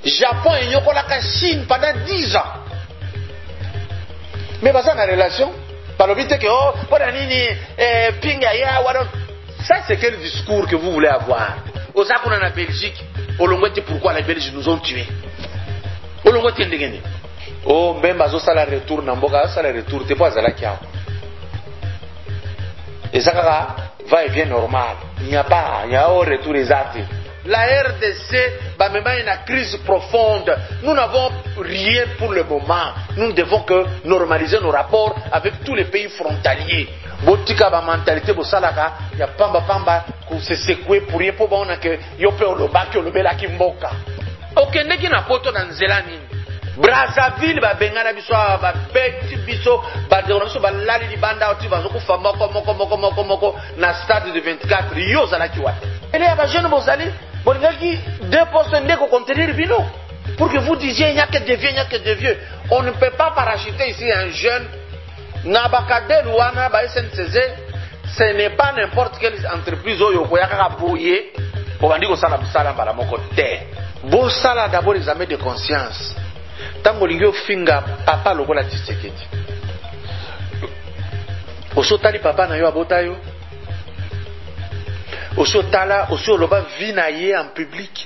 Japon et la Chine pendant 10 ans. Mais pas ça dans la relation. Par le but que ça c'est quel discours que vous voulez avoir? Au Japon en Belgique, au Longouette pourquoi les Belges nous ont tués? Au Longouette ndengene. Oh même bazo ça la retour namboka ça la retour t'es pas à la kia. Et ça va et vient normal. Il n'y a pas, il y a au retour exact. La RDC va même une crise profonde. Nous n'avons rien pour le moment. Nous ne devons que normaliser nos rapports avec tous les pays frontaliers. Botika ba mentalité bo salaka ya pamba pamba ku se secouer pour rien pour bona que yo pe olobaki olobela kimboka. OK ndeki na poto na nzela nini? Brazzaville ba bengana biso ba beti biso ba de biso ba lali libanda oti bazo ku fama moko na stade de 24 yo zalaki wapi. Et là ba jeune bozali bolingaki 2% ndeko contenir bino pour que vous disiez il n'y a que des vieux, il n'y a que des vieux. On ne peut pas parachuter ici un jeune Nabakadel Wana ba SNCZ, ce n'est pas n'importe quelle entreprise oyo koyaka boye pour bandi ko sala busala mbala moko te. Bo sala d'abord les examens de conscience. Tango lingyo finga papa lokola Tshisekedi. Osotali papa na yo abota yo. Osotala osoloba vinaye en public.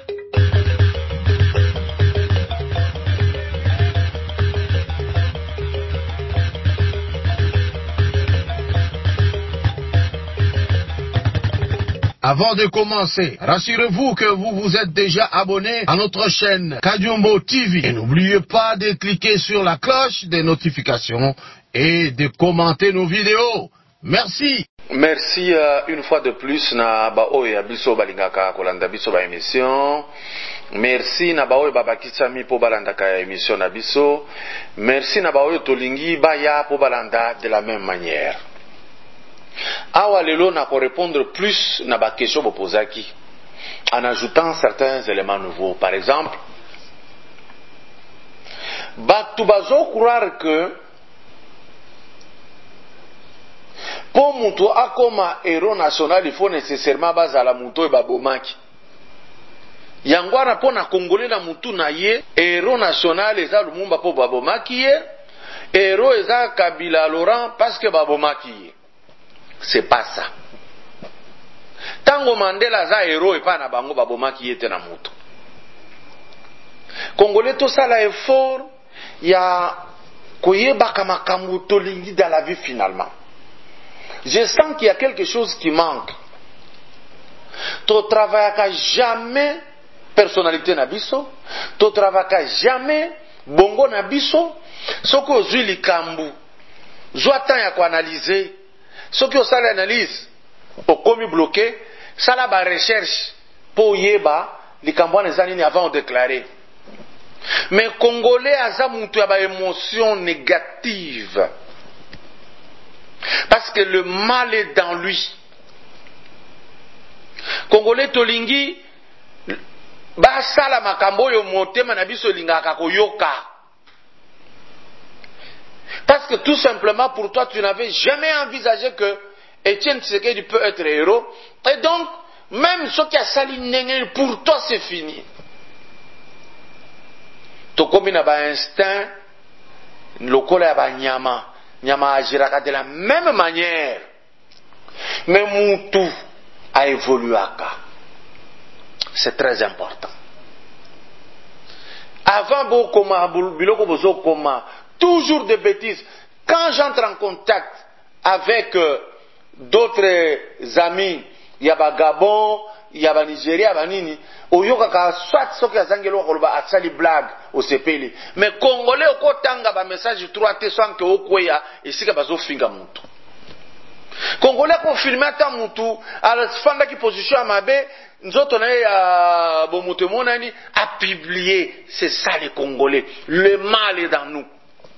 Avant de commencer, rassurez-vous que vous vous êtes déjà abonné à notre chaîne Kadiombo TV. Et n'oubliez pas de cliquer sur la cloche des notifications et de commenter nos vidéos. Merci. Merci une fois de plus na baoya biso balingaka kolanda biso ba émission. Merci na baoya babakisami po balanda ka émission na biso. Merci na baoya tolingi baya po balanda de la même manière. Awa lelo na ko répondre plus na ba question bopozaki en ajoutant certains éléments nouveaux. Par exemple, batu bazo croire que pour mutu akoma héros national il faut nécessairement bazala mutu e babomaki. Yangwana pona congolais na mutu na ye héros national eza Lumumba po babomaki ye, héros eza Kabila Laurent parce que babomaki ye. C'est pas ça. Tango Mandela za héros et pas na bango babomaki yete na mutu. Congolais to sala effort ya koyeba kama kamuto lingi dans la vie finalement. Je sens qu'il y a quelque chose qui manque. Tu travailles jamais personnalité na biso, tu travailles jamais bongo na biso, soko ozui likambu. Zwa temps ya ko analyser. Ce qui est l'analyse, au commis bloqué, ça la recherche pour yeba, les cambouans les avant de déclarer. Mais Congolais a montré une émotion négative. Parce que le mal est dans lui. Congolais tolingi, ba sala makambo yo motema na biso lingaka koyoka. Parce que tout simplement pour toi, tu n'avais jamais envisagé que Étienne Tshisekedi peut être héros. Et donc, même ce qui a sali nengé, pour toi c'est fini. To komi na ba instinct, lokola ba nyama, nyama agiraka de la même manière. Mais Moutou a évolué à cas. C'est très important. Avant Bokoma, Biloko Bozo Koma, toujours des bêtises. Quand j'entre en contact avec d'autres amis, il y a Gabon, il y a Nigeria, il y a Nini, Oyoka, soit Soki Azangelo Koloba, Atsali blague au CPL. Mais Congolais, au Kotanga, ba message 3T sans que Okoya, et si Kabazo Finga Moutou. Congolais, pour filmer ta Moutou, à la fin de position à Mabé, nous autres, on a Bomutemonani, à publier. C'est ça les Congolais. Le mal est dans nous.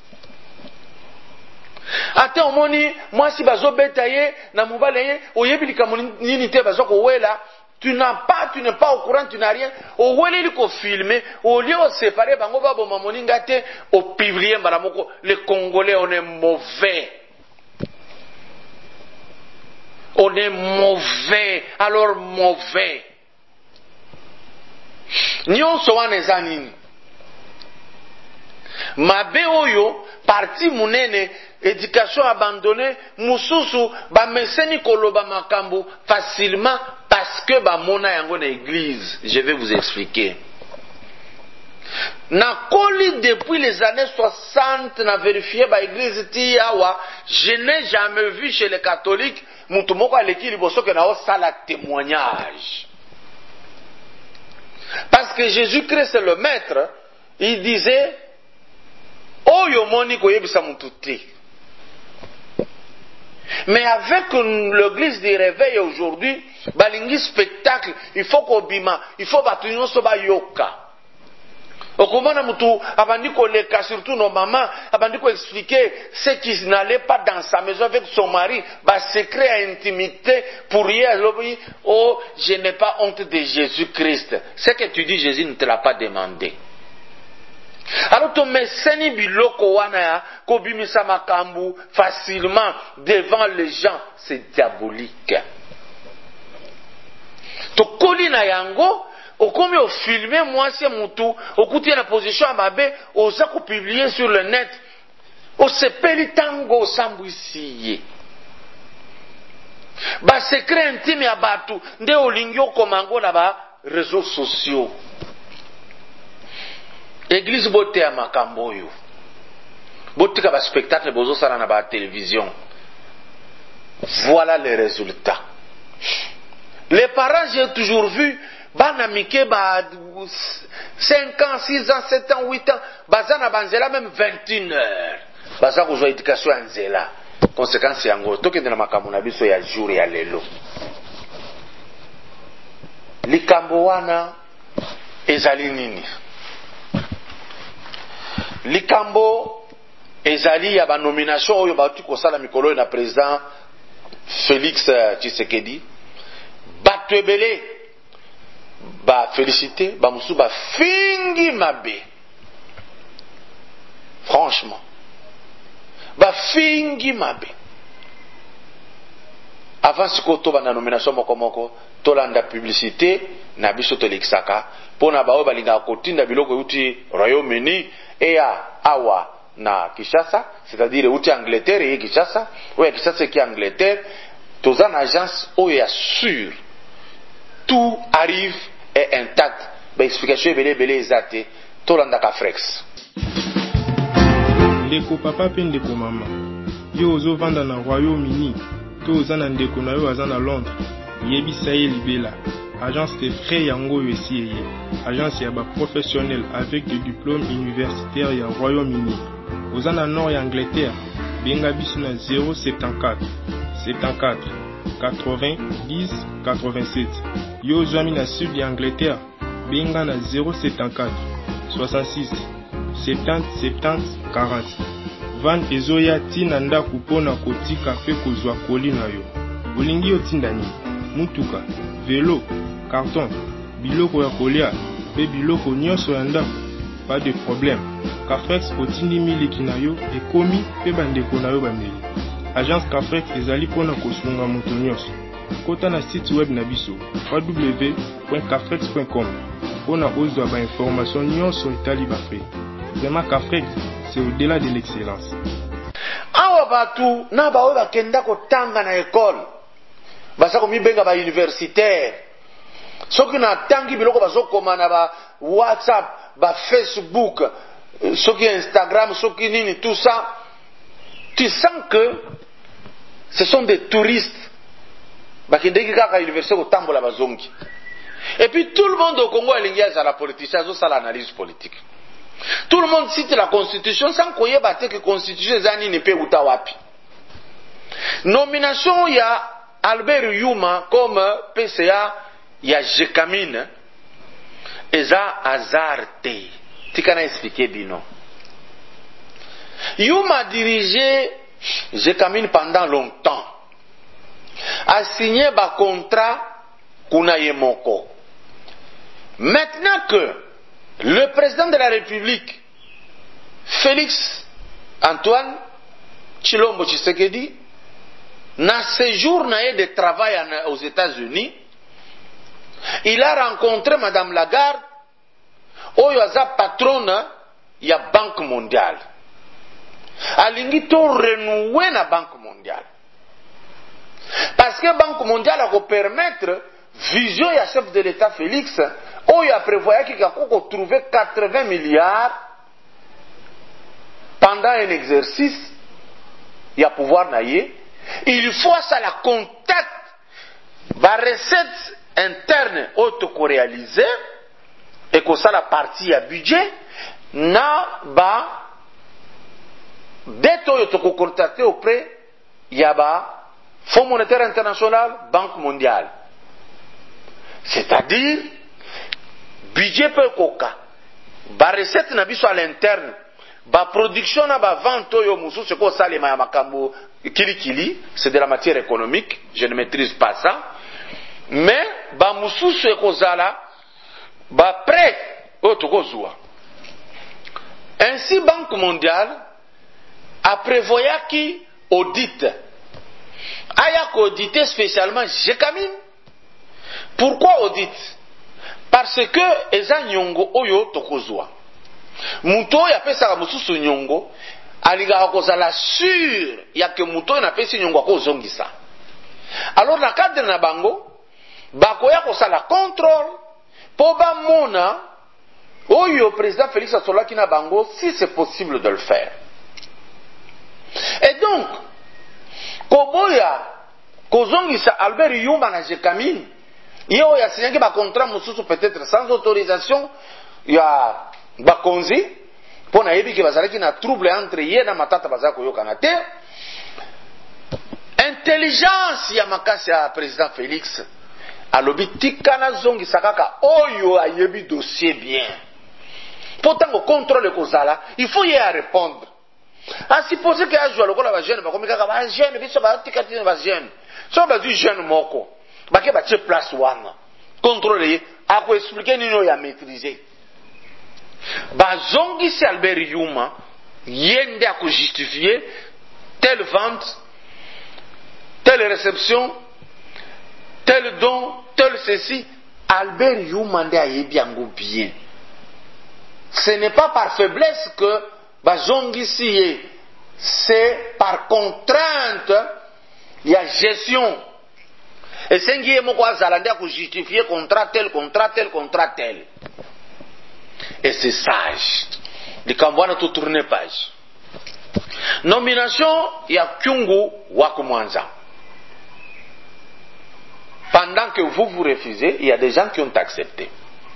Attends, moi si bazo betaye na mobalaye oyebi nini te bazo ko wela, tu n'es pas au courant, tu n'as rien. O wele li ko filmer, au lieu de séparer bango ba boma moninga te, au publier balamoko. Les Congolais on est mauvais. On est mauvais, alors mauvais. nyonso wana eza nini? Mabe oyo parti munene éducation abandonnée mususu bameseni koloba makambo facilement parce que bamona yango na église. Je vais vous expliquer. Na koli depuis les années 60 na vérifié ba église ti awa, je n'ai jamais vu chez les catholiques mutu moko aleki liboso ke na osala témoignage. Parce que Jésus-Christ c'est le maître, il disait oyo moni koyebisa mutu te. Mais avec l'église des réveils aujourd'hui, balingi spectacle, il faut kobima, il faut batu nyonso ba yoka. Okomona mutu abandi koleka, surtout nos mamans, abandi ko expliquer ce qui n'allait pas dans sa maison avec son mari, ba secret à intimité pour rien. Oh, je n'ai pas honte de Jésus-Christ. Ce que tu dis, Jésus ne te l'a pas demandé. Alors to meseni biloko wana ya kobimisa makambu facilement devant les gens, c'est diabolique. To koli na yango okomi o filmer mwasi mutu okuti na position mabe oza ko publier sur le net o sepeli tango sambwisiye ba secret intime ya batu nde olingi okomango na ba réseaux sociaux. Église bote ya makambo oyo botika ba spectacle bozo sala na ba télévision. Voilà les résultats. Les parents, j'ai toujours vu bana mike ba 5 ans, 6 ans, 7 ans, 8 ans bazana banzela même 21 heures baza kozwa éducation ya nzela. Conséquence yango tokende na makambo na biso ya jour ya lelo. Likambo wana ezali nini? Likambo ezali ya ba nomination oyo batu kosala mikolo na président Félix Tshisekedi. Batu ebele ba félicité, ba musu ba fingi mabe. Franchement. Ba fingi mabe. Avant sikoto ba na nomination moko tolanda publicité na biso tolexaka pona ba o balinga kotinda biloko uti Royaume-Uni et awa na Kinshasa, c'est-à-dire uti Angleterre et Kinshasa, ouais Kinshasa qui Angleterre, tous en agence où est sûr tout arrive et intact. Ba explication belé ezate tolanda ka frex. Ndeko papa pe ndeko mama yo ozo vanda na Royaume-Uni to ozana ndeko na yo azana Londres yebisa ye libela agence de frais yango yesi agence ya ba professionnel avec des diplômes universitaires ya Royaume-Uni ozana nord ya Angleterre benga biso na 074 74 80 10 87 yo zami na sud ya Angleterre benga na 074 66 70 70 40 van ezoya tina ndaku pona kotika pe kozwa koli na yo olingi otinda nini mutuka vélo carton biloko ya kolia pe biloko nyonso ya ndako pas de problème Cafrex otindi miliki na yo ekomi pe bandeko na yo bameli agence Cafrex ezali pona kosunga moto nyonso kota na site web na biso www.cafrex.com pona ozwa ba information nyonso etali ba frais. Vraiment Cafrex c'est au-delà de l'excellence. Awa batu na ba oba kenda ko tanga na école basa ko mibenga ba universitaire soki na tangi biloko bazokoma na ba WhatsApp ba Facebook soki Instagram soki nini tout ça, tu sens que ce sont des touristes bakindeki kaka université ko tambola bazongi. Et puis tout le monde au Congo alingi à la politicien zo sala analyse politique. Tout le monde cite la constitution sans koyeba te que constitution ezani ne pe uta wapi. Nomination ya Albert Yuma comme PCA ya Jekamine eza azarte. Tikana expliquer bino. Yuma dirigé Jekamine pendant longtemps. A signé ba contrat kuna yemoko. Maintenant que le président de la République, Félix Antoine Tshilombo Tshisekedi, na séjour de travail aux États-Unis, il a rencontré Madame Lagarde oyo aza patronne ya Banque mondiale. Alingi to renouer na Banque mondiale. Parce que Banque mondiale a permettre vision ya chef de l'État Félix, oyo a prévoyé qu'il a trouvé 80 milliards pendant un exercice, il y a pouvoir naïe. Il faut ça la contact, la recette interne auto-réalisée, et que ça la partie à budget, na ba dette auto-contacté auprès, il y a ba Fonds monétaire international, Banque mondiale. C'est-à-dire, budget peu coca, ba recette na biso à l'interne, ba production na ba vente oyo musu c'est quoi ça les makambo kili, c'est de la matière économique, je ne maîtrise pas ça. Mais ba musu c'est quoi ça là, ba prêt otokozua. Ainsi Banque mondiale a prévoyé qui audite. Aya audité spécialement Jekamine. Pourquoi audite? Parce que eza nyongo oyo tokozwa. Muto ya pesa mususu nyongo aliga kozala sûr ya que muto na pesa nyongo ko zongisa. Alors na cadre na bango bakoya kosala contrôle po ba mona oyo président Félix Asolaki na bango si c'est possible de le faire. Et donc koboya kozongisa Albert Yumba na Jekamine yo ya signé ba contrat mususu peut-être sans autorisation ya bakonzi pona yebi ke bazalaki na trouble entre ye na matata bazaka koyokana te. Intelligence ya makasi ya président Félix alobi tikana zongisa kaka oyo ayebi dossier bien. Pourtant au contrôle kozala, il faut y répondre. A supposer que a joué le kola ba jeune ba komika ba jeune biso ba tikati ba jeune. So ba du jeune moko. Ba ke ba che place wana. Contrôler a ko expliquer nino ya maîtriser. Bazongisi Albert Yuma yende a ko justifier telle vente, telle réception, tel don, tel ceci. Albert Yuma nde ayebi yango bien. Ce n'est pas par faiblesse que bazongisi ye, c'est par contrainte, il y a gestion. Et c'est qui est mon quoi zalanda pour justifier contrat tel, contrat tel, contrat tel. Et c'est sage. Les Cambouana tout tourner page. Nomination, il y a Kyungu Wakumwanza. Pendant que vous refusez, il y a des gens qui ont accepté.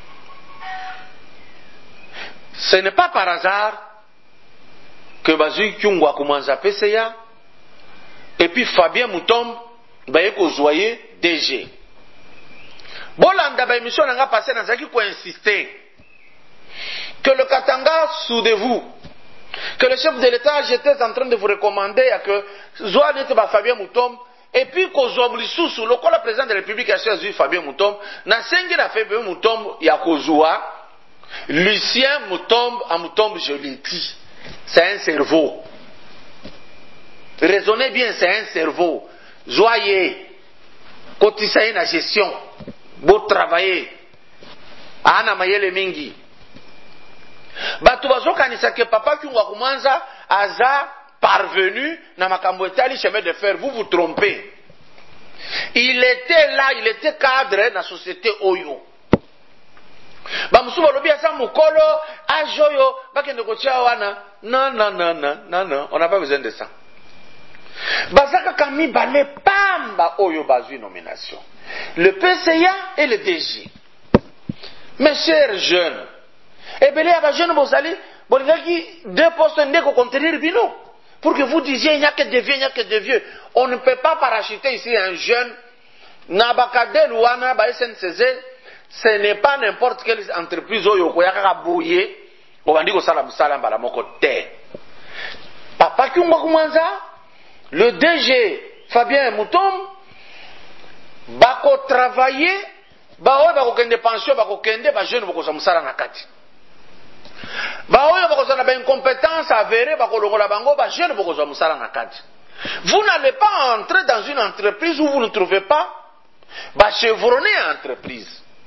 Ce n'est pas par hasard que Bazui Kyungu Wakumwanza PCA et puis Fabien Moutombe Bayeko Zoye DG. Bolanda ba émission n'a passé dans qui pour insister que le Katanga soudez-vous, que le chef de l'État j'étais en train de vous recommander à que Zoa n'était pas Fabien Moutombe et puis qu'on Zoabli sous le col président de la République a choisi Fabien Moutombe na sengi na Fabien Moutombe ya Kozoa Lucien Moutombe à Moutombe je l'ai dit c'est un cerveau. Raisonnez bien, c'est un cerveau. Joyeux, cotisez la gestion, beau travailler. Ana mayele mingi. Batu bazo kanisa ke papa Kyungu Wakumwanza aza parvenu na makambo etali chemin de fer. Vous vous trompez. Il était là, il était cadre dans la société Oyo. Bamusuba lobi asa mukolo ajoyo bakende kotia wana. Non, on n'a pas besoin de ça. Bazaka Kami Bale Pamba Oyo Bazui nomination. Le PCA et le DG. Mes chers jeunes, et bien les jeunes Bozali, Bolivaki, deux postes n'est qu'au contenir bino. Pour que vous disiez, il n'y a que des vieux, il n'y a que des vieux. On ne peut pas parachuter ici un jeune. Nabakadel ou Ana SNCZ, ce n'est pas n'importe quelle entreprise Oyo Koyaka Bouye, on va dire au Salam Salam Balamoko Terre. Papa Kyungu Wakumwanza, le DG Fabien Moutombe, bako travailler, baoye bako kende pension, bako kende, ba jeune bako samusala nakati. Baoye bako sana ba incompétence avérée, bako longola bango, ba jeune bako samusala nakati. Vous n'allez pas entrer dans une entreprise où vous ne trouvez pas ba chevronner entreprise.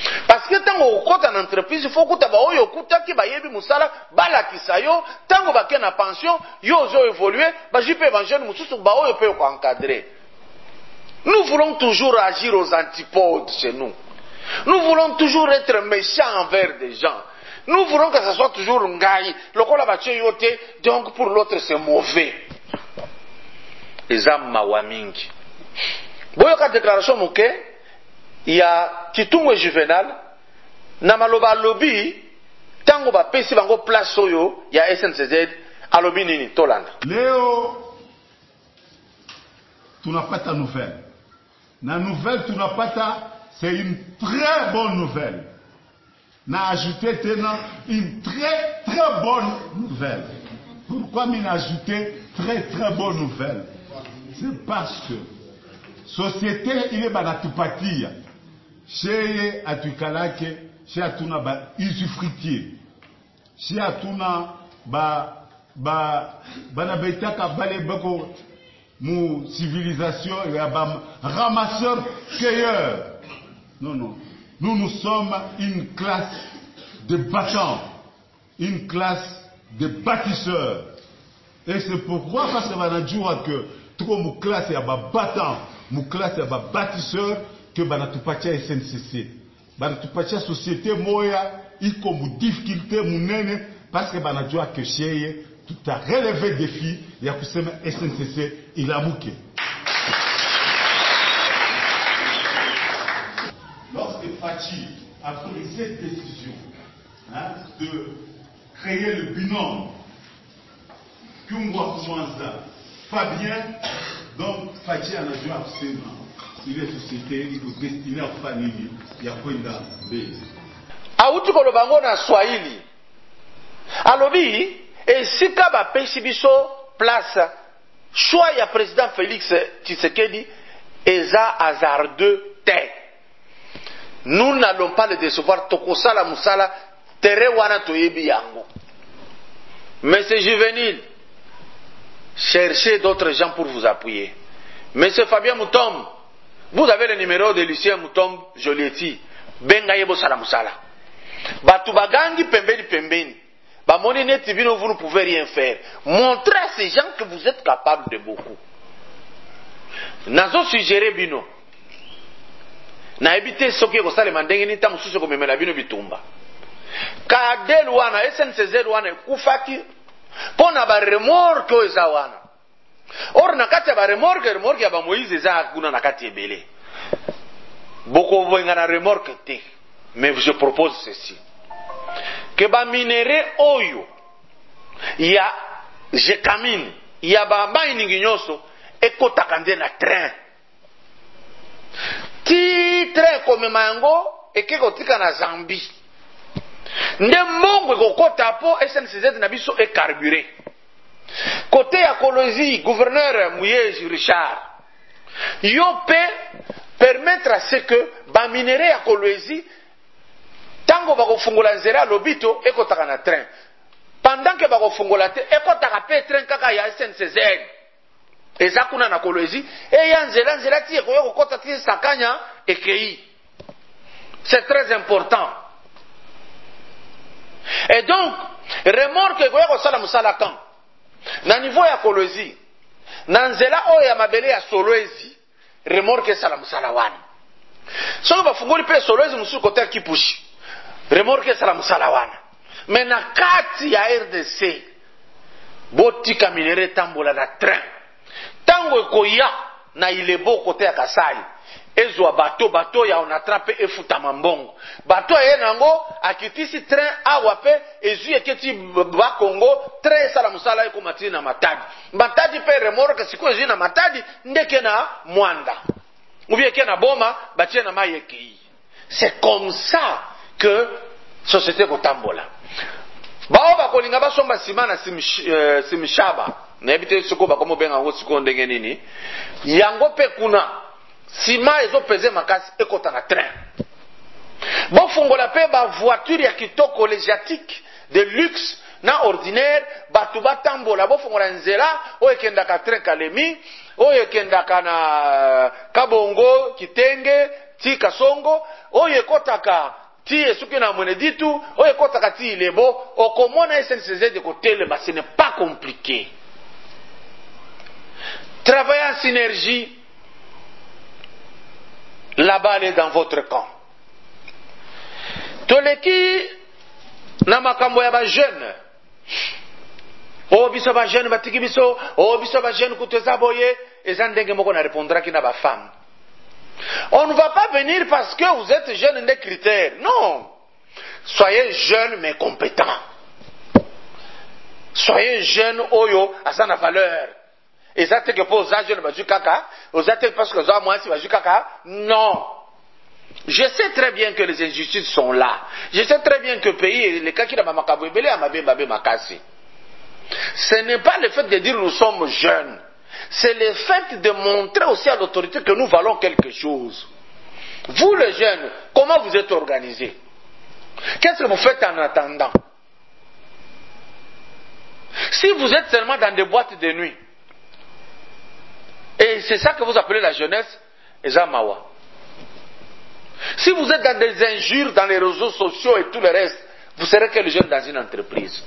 Parce que tango okota na entreprise, il faut kuta ba oyo kuta ki ba yebi musala bala kisayo, tango ba ke na pension, yo zo évoluer, ba jipe évangile mususu ba oyo pe ko encadrer. Nous voulons toujours agir aux antipodes chez nous. Nous voulons toujours être méchants envers des gens. Nous voulons que ce soit toujours ngai. Lokola ba yote, donc pour l'autre c'est mauvais. Eza mawa mingi. Boyo ka déclaration moke, il y a Kitumwe Juvenal, na maloba lobby, tango ba pesi bango place oyo, il y a SNCZ, alobi nini, Tolanda. Léo, tu n'as pas ta nouvelle. La nouvelle, tu n'as pas ta, c'est une très bonne nouvelle. N'a ajouté une très très bonne nouvelle. Pourquoi m'y ajouté très très bonne nouvelle? C'est parce que société il est banatupatia chez atukalake chez atuna ba usufruitier chez atuna bana betaka bale bako mu civilisation ya ba ramasseur cueilleur. Non, nous sommes une classe de battants, une classe de bâtisseurs. Et c'est pourquoi parce que banajua que trop mu classe ya ba battant, mu classe ya ba bâtisseur que banatupatia SNCC. Banatupatia société moya iko mu difficulté munene parce que banajua que cheye tout a relevé défi ya kusema SNCC ilamuke. Lorsque Fachi a pris cette décision de créer le binôme Kungwa Koumanza, Fabien, donc Fachi a joué absolument. Il est société, il est destiné à famille, il y a Kwenda B. Aouti kolobango na Swahili. Alobi, et si kaba pesi biso place, choix ya président Félix Tshisekedi, eza hasardeux te. Nous n'allons pas le décevoir. Tokosala musala tere wana toyebi yango. Monsieur Juvenil, cherchez d'autres gens pour vous appuyer. Monsieur Fabien Moutombe, vous avez le numéro de Lucien Moutombe Jolieti. Benga yebo sala musala. Batu bagangi pembeni. Bamoni neti bino, vous ne pouvez rien faire. Montrez à ces gens que vous êtes capables de beaucoup. Nazo suggéré bino. Na ebite soki ko sale mandenge ni tamu suso ko memela bino bitumba. Kadel wana SNCZ wana kufaki pona ba remorque o eza wana. Or na kati ba remorque ya ba Moïse eza kuna na kati ebele. Boko voinga na remorque te. Mais je propose ceci. Que ba minere oyo ya jekamine ya ba mining nyoso ekotaka nde na train. Ti train komema yango ekeko tika na Zambie. Nde mbongo ekokota po SNCZ na biso e carburé. Côté ya Kolozi, gouverneur Mouyej Richard, yo peut permettre à ce que ba minere ya Kolozi tango bako fungola nzela lobito ekotaka na train. Pendant que bako fungola te ekotaka pe train kaka ya SNCZ. Eza kuna na Kolwezi et ya nzela ti ekoyo kokota ti sakanya ekei. C'est très important. Et donc remorque ekoyo kosala musala kan na niveau ya Kolwezi na nzela oyo ya mabele ya Solwezi remorque sala musala wana. Soko bafungoli pe Solwezi musu kote Kipushi remorque sala musala wana. Mais na kati ya RDC botika minere tambola na train. Tango ekoya na Ilebo kote ya Kasai ezwa bato ya on attrape efuta mambongo bato ye nango akitisi train awa pe ezu eketi ba Congo train sala musala eko matini na Matadi pe remorque siko ezu na Matadi ndeke na Mwanda ubie ke na Boma batie na Mayeki. C'est comme ça que société kotambola. Bao bakolinga basomba simana simshaba na ebite soko bakomo benga ngo siko ndenge nini yango pe kuna sima ezo peze makasi ekota na train. Bon fungola pe ba voiture ya kitoko légiatique de luxe na ordinaire batu batambola bo fungola nzela o ekenda ka train Kalemi o ekenda kana Kabongo Kitenge ti Kasongo, oyo ekotaka ti esuki na Mweneditu, oyo ekotaka ti Ilebo, okomona SNCZ de kotelema, ce n'est pas compliqué. Travaillez en synergie. La balle est dans votre camp. Toleki na makambo ya ba jeune. O biso ba jeune batiki biso, o biso ba jeune kuteza boye, eza ndenge moko na répondra ki na ba femme. On ne va pas venir parce que vous êtes jeune des critères. Non. Soyez jeune mais compétent. Soyez jeune oyo asana valeur. Exact que pour ça jeune baju kaka, exact parce que ça moi si baju kaka. Non. Je sais très bien que les injustices sont là. Je sais très bien que le pays, les cas qui n'ont pas makasi. Ce n'est pas le fait de dire nous sommes jeunes. C'est le fait de montrer aussi à l'autorité que nous valons quelque chose. Vous les jeunes, comment vous êtes organisés? Qu'est-ce que vous faites en attendant? Si vous êtes seulement dans des boîtes de nuit, et c'est ça que vous appelez la jeunesse, Ezamawa. Si vous êtes dans des injures, dans les réseaux sociaux et tout le reste, vous serez quel jeune dans une entreprise?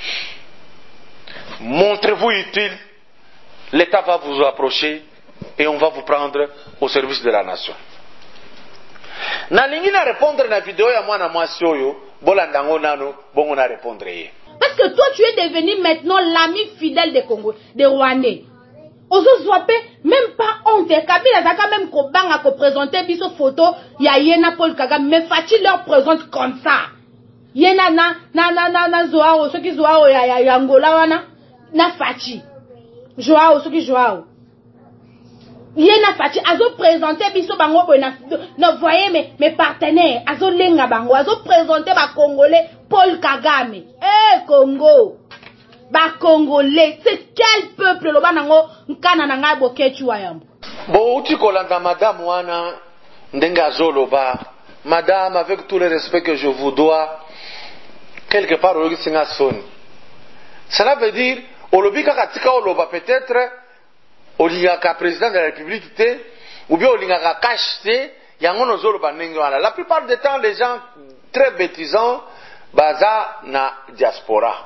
Montrez-vous utile, l'État va vous approcher et on va vous prendre au service de la nation. Nalingi na répondre na vidéo ya mwana mwasi oyo, bolandango nano, bongo na répondre ye. Parce que toi tu es devenu maintenant l'ami fidèle des Congolais, des Rwandais. Ozo zwape, même pas honte. Kabila zaka même kobanga ko présenter biso photo ya Yena Paul Kagame, mais Fachi leur présente comme ça. Yena na Zoao, ceux qui Zoao ya Angola wana na Fachi. Joao, ceux qui Joao. Yena Fachi azo présenter biso bango bona. Non, voyez mes partenaires, azo lenga bango, azo présenter ba Congolais Paul Kagame. Eh Congo. Ba Congolais, c'est quel peuple lo banango nkana na ngai bokechi wayambo. Bon, uti kolanda madame wana ndenga zoloba. Madame, avec tout le respect que je vous dois, quelque part au singa son. Cela veut dire olobi kaka tika oloba peut-être olingaka président de la République te ou bien olingaka cash te yango no zoloba ndenge wana. La plupart du temps les gens très bêtisants baza na diaspora.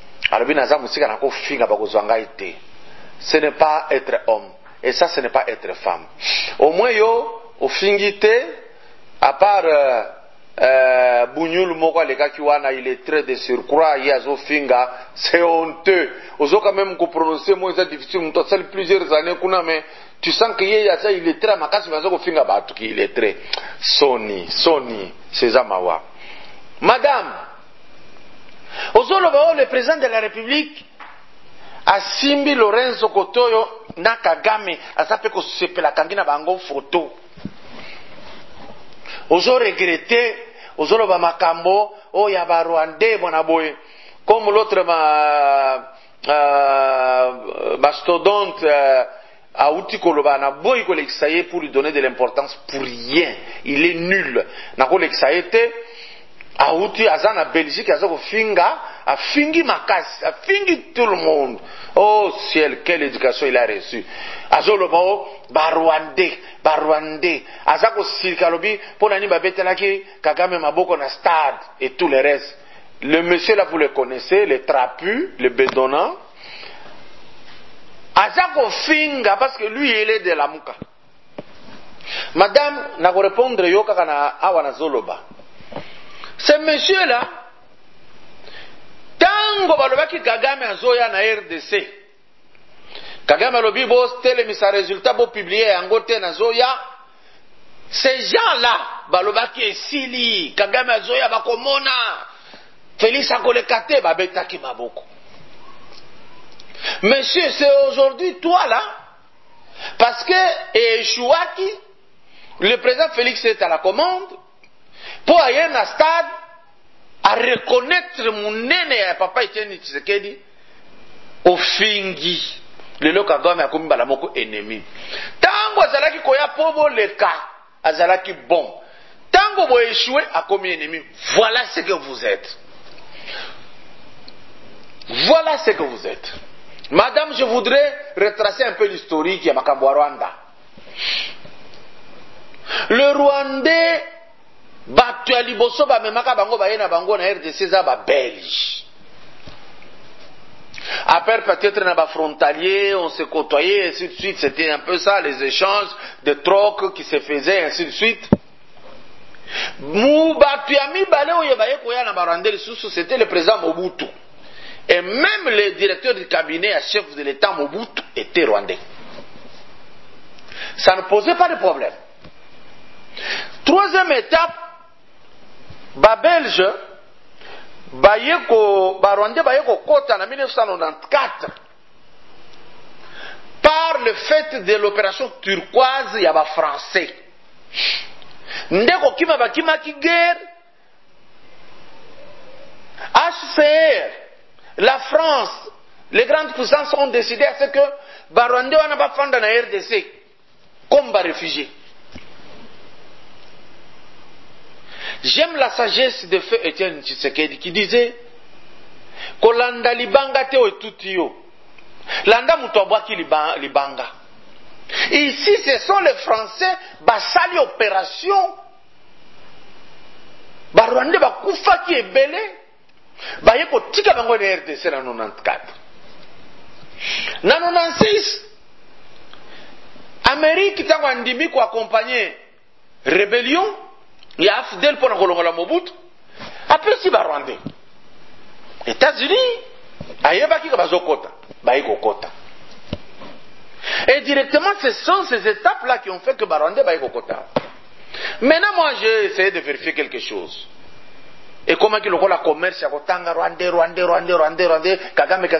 Ce n'est pas être homme. Et ça, ce n'est pas être femme. Au moins, yo, au fingite, à part Bougnul Moko, les gars qui wana, il est très de surcroît, yazo finga, c'est honteux. Ozo quand même qu'on prononcer, moi, c'est difficile, on t'a plusieurs années, mais tu sens qu'il y a ça, il est très makasi, mais on finga batu, il est très. Sony, c'est Zamawa. Madame, Ozoloba, le président de la République, Asimbi Lorenzo Kotoyo, na Kagame, asape ko sepela kangina bango photo. Ozo regretté, Ozoloba makambo, o yaba Rwandais, bonaboye, comme l'autre mastodonte, a outi koloba, na boy ko l'exaye pour lui donner de l'importance pour rien. Il est nul. Na ko l'exaye te, Aouti azana Belgique azako finga a fingi makasi a fingi tout le monde. Oh ciel, quelle éducation il a reçu. Azolobo Rwandais azako silkalobi pona ni babetelaki Kagame maboko na stade et tout le reste. Le monsieur là vous le connaissez, le trapu, le bedonnant. Azako finga parce que lui il est de la muka. Madame na ko répondre yo kaka na awana zoloba. Ce monsieur-là, tango balobaki Kagame azoya na RDC. Kagame alobi bo telemisa résultat bo publier yango te na zoya. Ces gens-là balobaki esili Kagame azoya bakomona. Félix akolekate babetaki maboko. Monsieur, c'est aujourd'hui toi là parce que échouaki le président Félix est à la commande. Pour aller dans le stade, à reconnaître mon nene et papa Etienne Tshisekedi au fingi. Le loka Kagame a commis balamoko ennemi. Tango azalaki koya pobo leka, azalaki bon. Tango bo échoué a commis ennemi. Voilà ce que vous êtes. Voilà ce que vous êtes. Madame, je voudrais retracer un peu l'historique de Makambo Rwanda. Le Rwandais, batu ya liboso ba memaka bango ba yena bango na RDC za ba Belge. Après peut-être na ba frontalier, on se côtoyait, ainsi de suite. C'était un peu ça, les échanges de troc qui se faisaient, ainsi de suite. Mou batu ya mibale oyo ba yeko ya na ba Rwandais lisusu, c'était le président Mobutu. Et même le directeur du cabinet à chef de l'État Mobutu était rwandais. Ça ne posait pas de problème. Troisième étape, ba Belge, ba Rwandais bayeko kota en 1994 par le fait de l'opération turquoise ya ba français. Ndeko kima bakima ki guerre, HCR, la France, les grandes puissances ont décidé à ce que ba Rwandais wana ba fanda na RDC comme ba réfugiés. J'aime la sagesse de feu Étienne Tshisekedi qui disait Kolanda libanga te oetuti yo. Landa mutu abwaki libanga. Ici, ce sont les Français basali opération. Ba Rwandais bakufaki ebele. Baye kotika bango na RDC na 94. Na 96, Amérique tango andimi ko accompagner rébellion. Il y a Fidel pour la Mobutu. Après, si ba Rwandais. États-Unis, ayebaki bazokota, baikokota. Et directement, ce sont ces étapes-là qui ont fait que ba Rwandais baikokota. Maintenant, moi, j'ai essayé de vérifier quelque chose. Et comment qu'il y a la commerce, Rwandais, Kagame.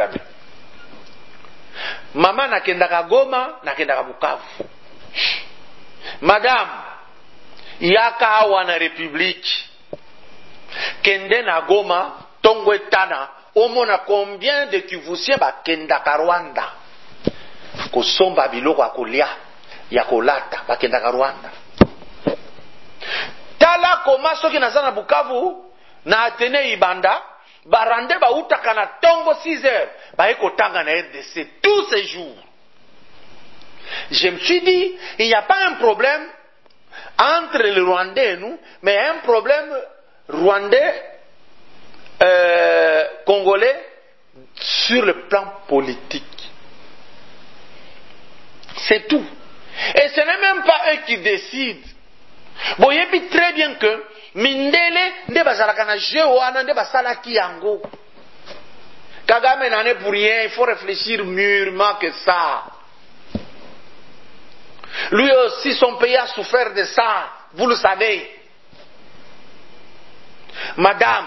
Maman nakendaka Goma, nakendaka Bukavu. Madame, yaka awa na République kende na Goma tongo etana omona combien de Kivusiens bakendaka Rwanda kosomba biloko akolia ya kolata bakendaka Rwanda. Tala koma soki naza na Bukavu na Atene Ibanda barande bautaka na tongo 6 heures baye kotanga na RDC tous ces jours. Je me suis dit, il n'y a pas un problème entre les Rwandais et nous, mais un problème rwandais, congolais, sur le plan politique. C'est tout. Et ce n'est même pas eux qui décident. Bon, il dit très bien que Mindele ne bazalaka na jewana ne basalaki yango. Kagame n'en est pour rien, il faut réfléchir mûrement que ça. Lui aussi, son pays a souffert de ça, vous le savez. Madame,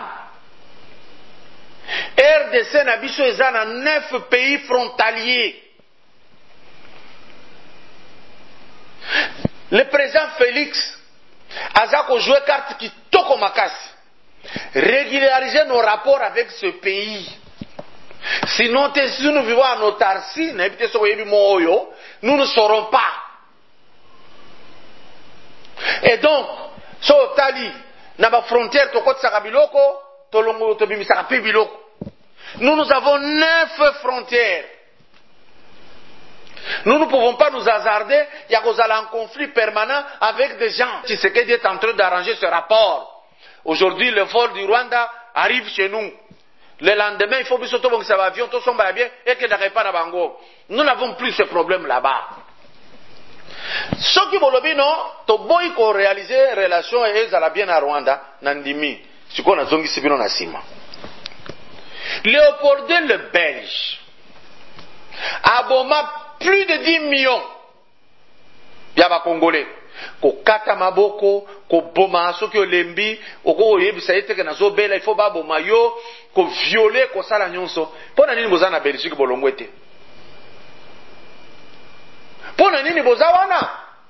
RDC Nabiso est dans 9 pays frontaliers. Le président Félix a joué carte qui toko makasi. Régulariser nos rapports avec ce pays. Sinon, si nous vivons en autarcie, nous ne saurons pas. Et donc, so tali na ba frontière to kotsaka biloko to longo to bimisaka pe biloko. Nous avons 9 frontières. Nous ne pouvons pas nous hasarder, il y a un conflit permanent avec des gens. Tshisekedi est en train d'arranger ce rapport. Aujourd'hui, le vol du Rwanda arrive chez nous. Le lendemain, il faut que nous avions avion, tout somba bien, et que n'arrive pas à Bango. Nous n'avons plus ce problème là-bas. Ce qui est non, to boy ko réaliser relation et ezala bien à Rwanda, nandimi. Ce qu'on a zongi sibino na sima. Léopoldin le Belge aboma plus de 10 millions yaba Congolais. Ko kata maboko, ko boma soki olembi, oko oyebisa yeteke na zobela, il faut ba boma yo, ko violer ko sala nyonso. Pona nini boza na Belgique bolongwete? Pona nini boza wana?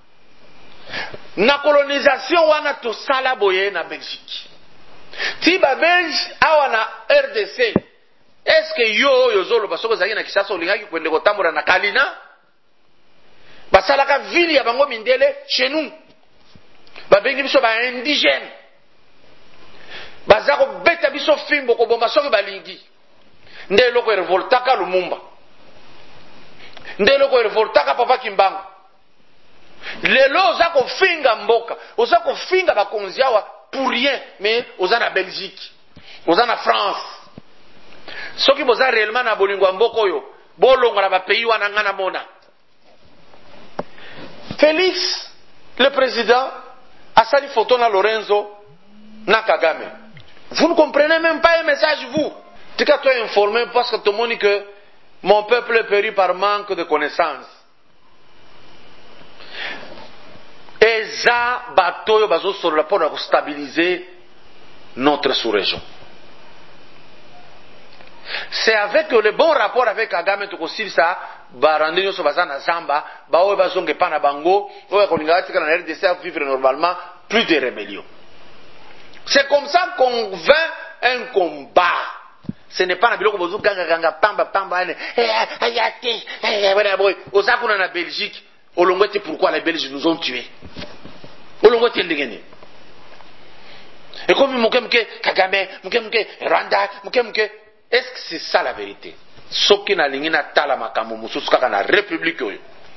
Na colonisation wana to sala boye na Belgique. Ti ba Belge awa na RDC. Est-ce que yo zolo basoko zaki na Kisasa olingaki kwende kotambola na Kalina? Basalaka ville ya bango mindele chez nous. Ba bengi biso ba indigène. Bazako beta biso fimbo ko bomba soki balingi. Nde loko revoltaka Lumumba. Nde loko revoltaka Papa Kimbangu. lelo oza kofinga mboka, oza kofinga bakonzi awa pour rien, mais oza na Belgique, oza na France. Soki boza réellement na bolingo mboka oyo, bolonga na ba pays wana ngana mona. Félix, le président, a sali photo na Lorenzo na Kagame. Vous ne comprenez même pas un message, vous. Tu as toi informé parce que tout le monde dit que mon peuple périt par manque de connaissances. Et ça, batoyo bazo sur le pour stabiliser notre sous-région. C'est avec le bon rapport avec Kagame to kosil ça, ba randinyo so bazana zamba, ba oyo bazonge pana bango, oyo kolinga tika na RDC vivre normalement, plus de rébellion. C'est comme ça qu'on vainc un combat. Ce n'est pas na biloko bozo ganga pamba ane ayate voilà boy osakuna na Belgique olongwete pourquoi les Belges nous ont tués olongwete ndengene et comme mukemke Kagame mukemke Rwanda mukemke est-ce que c'est ça la vérité soki na lingi na tala makambo mususu kaka na république oyo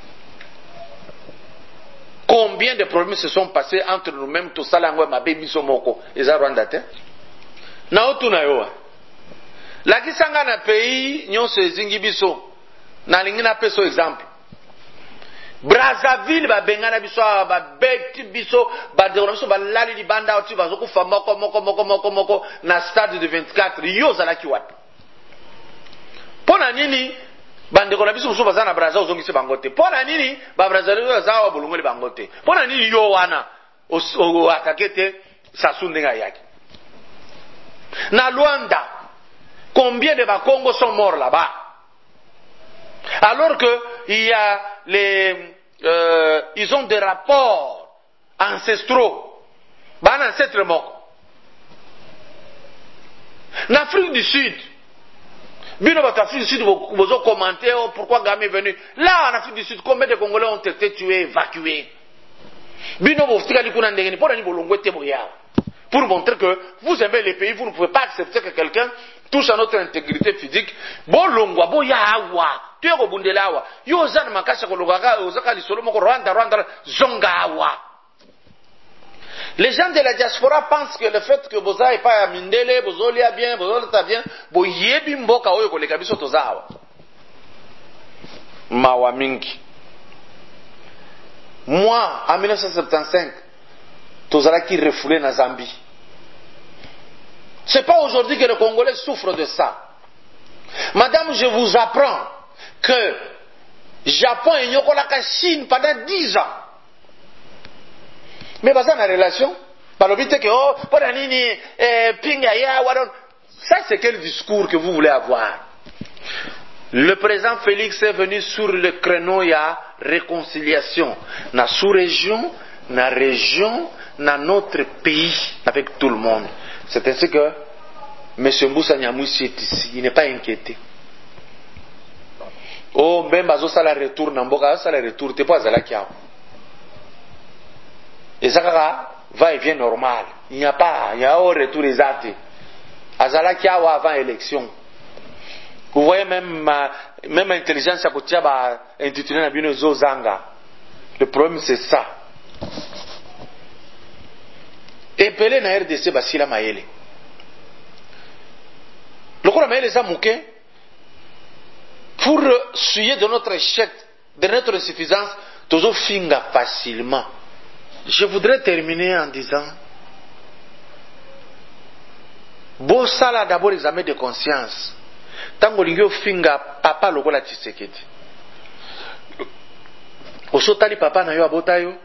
combien de problèmes se sont passés entre nous-mêmes to sala ngwe mabe biso moko eza Rwanda te na otuna yo la kisanga na pays nyonso ezingi biso na lingi na peso exemple Brazzaville ba bengana biso ba beti biso ba de biso ba lali di banda oti bazo kufa moko na stade de 24 yo zalaki wapi pona nini bande kona biso baza na Brazza ozongise bangote pona nini ba Brazzaville bazawa bulungoli bangote pona nini yo wana o atakete sasundenga yaki na Luanda. Combien de Bakongo sont morts là-bas? Alors que il y a ils ont des rapports ancestraux. Ban ancêtre mort. En Afrique du Sud, Bino Afrique du Sud, vous avez commenté pourquoi Kagame est venu. Là, en Afrique du Sud, combien de Congolais ont été tués, évacués? Bino pour montrer que vous aimez les pays, vous ne pouvez pas accepter que quelqu'un touche à notre intégrité physique. Bolongwa, boyawa, tu es au bundelawa. Yozan makasha kologaga, ozaka li solo moko Rwanda, zongawa. Les gens de la diaspora pensent que le fait que boza est pas à Mindele, bozolia bien, bozolita bien, boyebi mboka oyo koleka biso tozawa. Mawa mingi. Moi, en 1975, tozala qui refoulé na Zambie. C'est pas aujourd'hui que les Congolais souffrent de ça. Madame, je vous apprends que Japon et Nyokolaka Chine pendant 10 ans. Mais dans la relation, par le but que oh, ça c'est quel discours que vous voulez avoir? Le président Félix est venu sur le créneau, il y a réconciliation. Na sous-région, na région, dans notre pays, avec tout le monde. C'est ainsi que M. Mboussa Nyamouchi est ici, il n'est pas inquiété. Oh, même bazo sala retour namboka sala retour t'es pas à la kia. Et ça va et vient normal. Il n'y a pas, il y a au retour des actes. Azala kia avant élection. Vous voyez même intelligence à côté ba intitulé na bino zanga. Le problème c'est ça. Epelé na RDC basila maele. Lokola maele za muke pour suyer de notre échec, de notre insuffisance, tozo finga facilement. Je voudrais terminer en disant Bossala d'abord examen de conscience. Tango lingyo finga papa lokola Tshisekedi. Osotali papa na yo abota yo.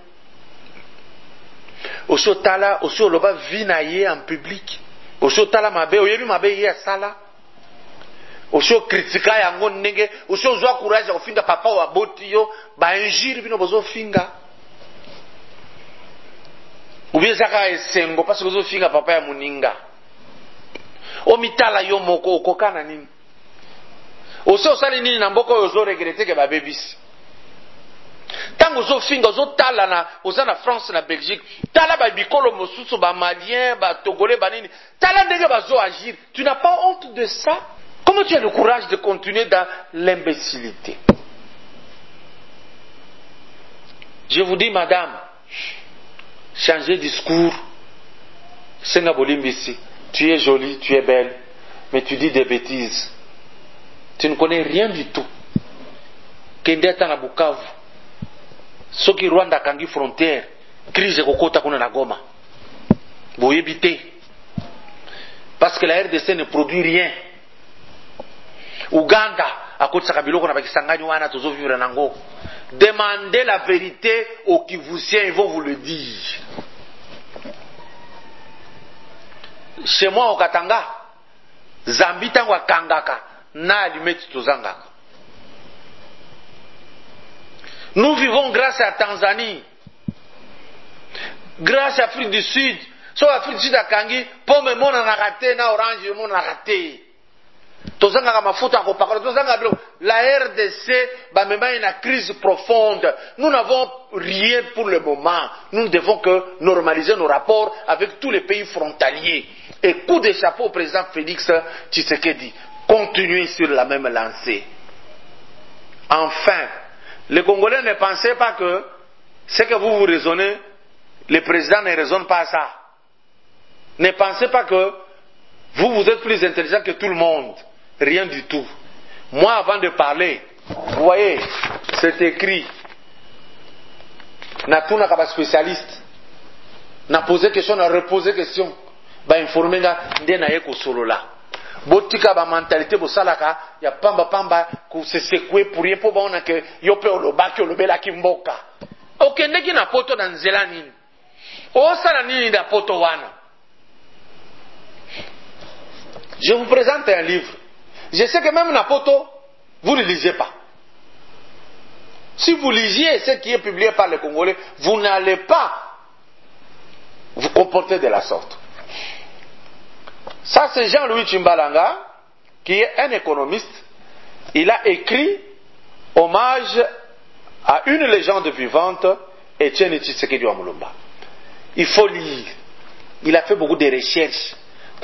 Osotala, osoloba vinaye en public. Osotala mabe, oyebi mabe ye sala. Oso kritika yango ndenge, oso zwa courage ya kofinga papa wa boti yo, ba injiri bino bozo finga. Ubie zaka esengo parce que bozo finga papa ya muninga. Omitala yo moko okokana nini? Oso osali nini na mboko yo zo regrette ke ba bebisi. Tango zo finga zo tala na oza na France na Belgique tala ba bikolo mosusu ba malien ba togolais ba nini tala ndenge bazo agir. Tu n'as pas honte de ça? Comment tu as le courage de continuer dans l'imbécilité? Je vous dis, madame, changez de discours. Senga Bolimbisi, tu es jolie, tu es belle, mais tu dis des bêtises. Tu ne connais rien du tout. Kendeta na Bukavu. Soki Rwanda kangi frontière, crise kokota kuna na Goma. Vous évitez. Parce que la RDC ne produit rien. Ouganda, à côté de Kabiloko na bakisangani wana tozo vivre nango. Demandez la vérité aux Kivusiens, ils vont vous le dire. Chez moi au Katanga, Zambi tango kangaka na alimeti tozangaka. Nous vivons grâce à Tanzanie, grâce à Afrique du Sud. So Afrique du Sud a kangi, pomme mona na raté na orange mona na raté. Tozangaka mafuta ko pakala, tozanga bilo. La RDC ba mema une crise profonde. Nous n'avons rien pour le moment. Nous ne devons que normaliser nos rapports avec tous les pays frontaliers. Et coup de chapeau au président Félix Tshisekedi. Continuez sur la même lancée. Enfin, les Congolais ne pensez pas que ce que vous raisonnez, le président ne raisonne pas ça. Ne pensez pas que vous êtes plus intelligent que tout le monde. Rien du tout. Moi, avant de parler, vous voyez, c'est écrit. Natuna kaba spécialiste. Na posé question, na reposé question. Ba informer nga ndena yeko solo là. Botika ba mentalité bo salaka ya pamba ku se secouer pour rien pour bona que yo pe olobaki olobela kimboka. Okende ki na poto na nzela nini? O sala nini da poto wana? Je vous présente un livre. Je sais que même na poto vous ne lisez pas. Si vous lisiez ce qui est publié par les Congolais, vous n'allez pas vous comporter de la sorte. Ça, c'est Jean-Louis Tchimbalanga, qui est un économiste. Il a écrit hommage à une légende vivante, Etienne Tshisekedi wa Mulumba. Il faut lire. Il a fait beaucoup de recherches.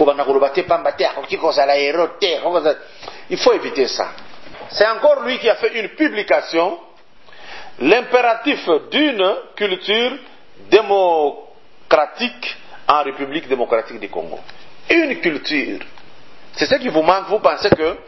Il faut éviter ça. C'est encore lui qui a fait une publication, l'impératif d'une culture démocratique en République démocratique du Congo. Une culture. C'est ce qui vous manque. Vous pensez que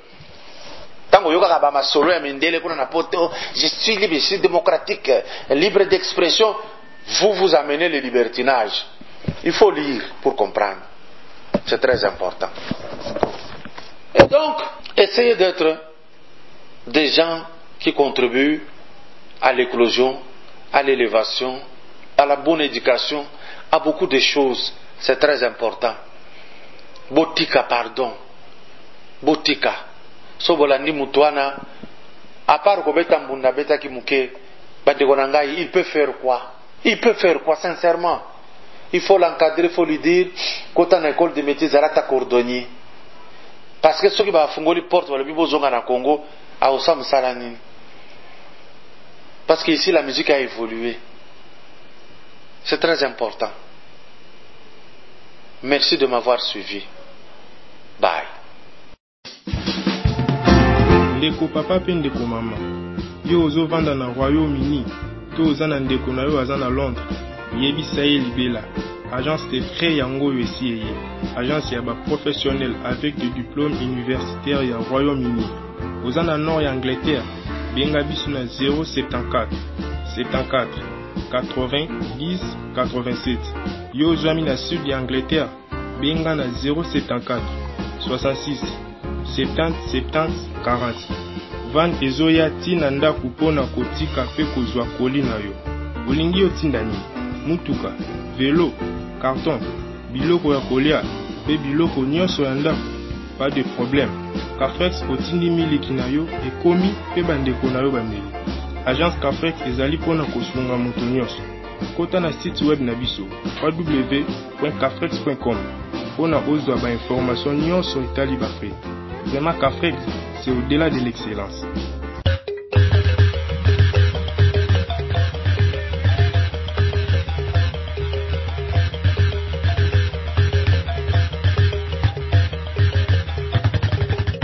je suis libre, je suis démocratique, libre d'expression. Vous vous amenez le libertinage. Il faut lire pour comprendre. C'est très important. Et donc, essayez d'être des gens qui contribuent à l'éclosion, à l'élévation, à la bonne éducation, à beaucoup de choses. C'est très important. Botika, pardon. Botika. Sobolandi Mutuana, à part Kobeta Mbunda Beta Kimuke, il peut faire quoi? Il peut faire quoi, sincèrement? Il faut l'encadrer, il faut lui dire, quand on a une école de métier, Zarata cordonnier. Parce que ceux qui vont faire les portes, le Bibo Zonga na Congo, à Osam Salanine. Parce qu'ici, la musique a évolué. C'est très important. Merci de m'avoir suivi. Bye. Ndeko papa pe ndeko mama. Yo ozo vanda na Royaume-Uni. To oza na ndeko na yo aza na Londres. Yebisa ye libela. Agence de frais yango yesi eye. Agence ya ba professionnel avec des diplômes universitaires ya Royaume-Uni. Oza na nord ya Angleterre. Benga biso na 074 74 80 10 87. Yo ozwami na sud ya Angleterre. Benga na 074 66 70 70 40. Van ezoya tina ndaku mpona kotika pe kozwa koli na yo. Olingi otinda nini? Mutuka, vélo, carton, biloko ya kolia, pe biloko nyonso ya ndako. Pas de problème. Cafrex otindi miliki na yo ekomi pe bandeko na yo bameli. Agence Cafrex ezali mpona kosunga moto nyonso. Kota na site web na biso www.cafrex.com mpona ozwa ba information nyonso etali ba frais. Vraiment Cafrex, c'est au-delà de l'excellence.